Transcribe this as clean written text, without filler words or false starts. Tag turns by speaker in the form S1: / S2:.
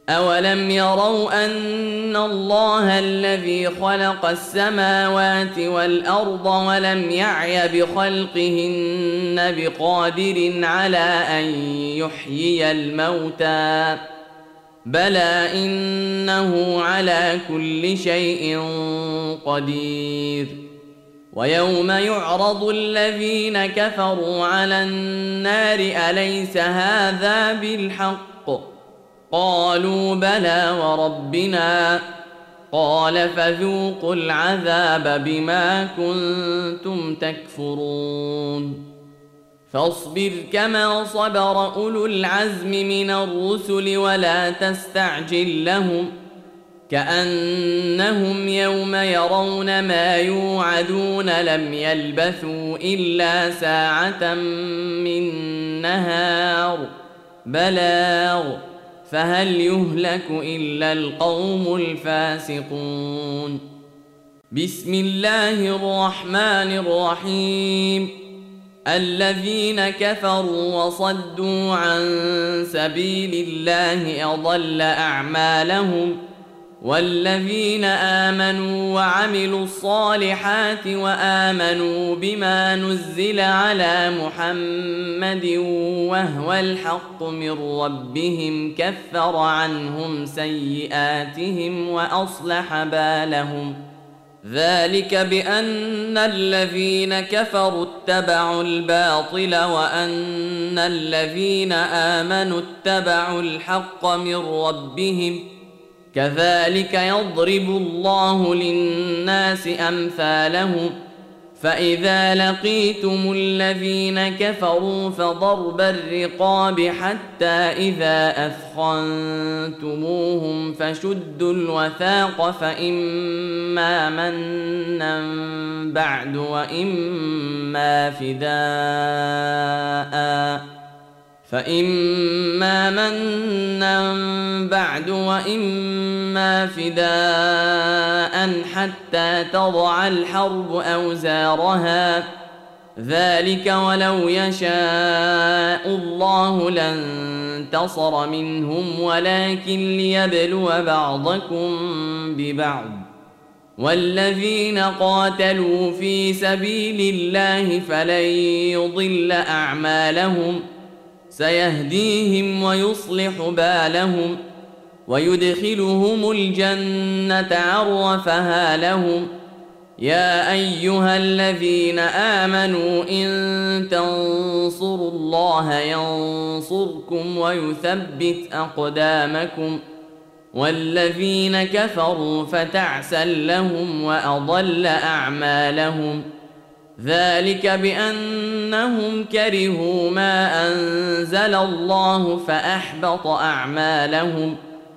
S1: أولم يروا أن الله الذي خلق السماوات والأرض ولم يعي بخلقهن بقادر على أن يحيي الموتى بلى إنه على كل شيء قدير. ويوم يعرض الذين كفروا على النار أليس هذا بالحق قالوا بلى وربنا قال فذوقوا العذاب بما كنتم تكفرون. فاصبر كما صبر أولو العزم من الرسل ولا تستعجل لهم كأنهم يوم يرون ما يوعدون لم يلبثوا إلا ساعة من نهار بلاغ فهل يهلك إلا القوم الفاسقون. بسم الله الرحمن الرحيم. الذين كفروا وصدوا عن سبيل الله أضل أعمالهم والذين آمنوا وعملوا الصالحات وآمنوا بما نزل على محمد وهو الحق من ربهم كفر عنهم سيئاتهم وأصلح بالهم ذلك بأن الذين كفروا اتبعوا الباطل وأن الذين آمنوا اتبعوا الحق من ربهم كذلك يضرب الله للناس أمثالهم فإذا لقيتم الذين كفروا فضرب الرقاب حتى إذا أثخنتموهم فشدوا الوثاق فإما منا بعد وإما فداء حتى تضع الحرب أوزارها ذلك ولو يشاء الله لانتصر منهم ولكن ليبلو بعضكم ببعض والذين قاتلوا في سبيل الله فلن يضل أعمالهم سيهديهم ويصلح بالهم ويدخلهم الجنة عرفها لهم. يا أيها الذين آمنوا إن تنصروا الله ينصركم ويثبت أقدامكم والذين كفروا فتعسا لهم وأضل أعمالهم ذلك بأنهم كرهوا ما أنزل الله فأحبط أعمالهم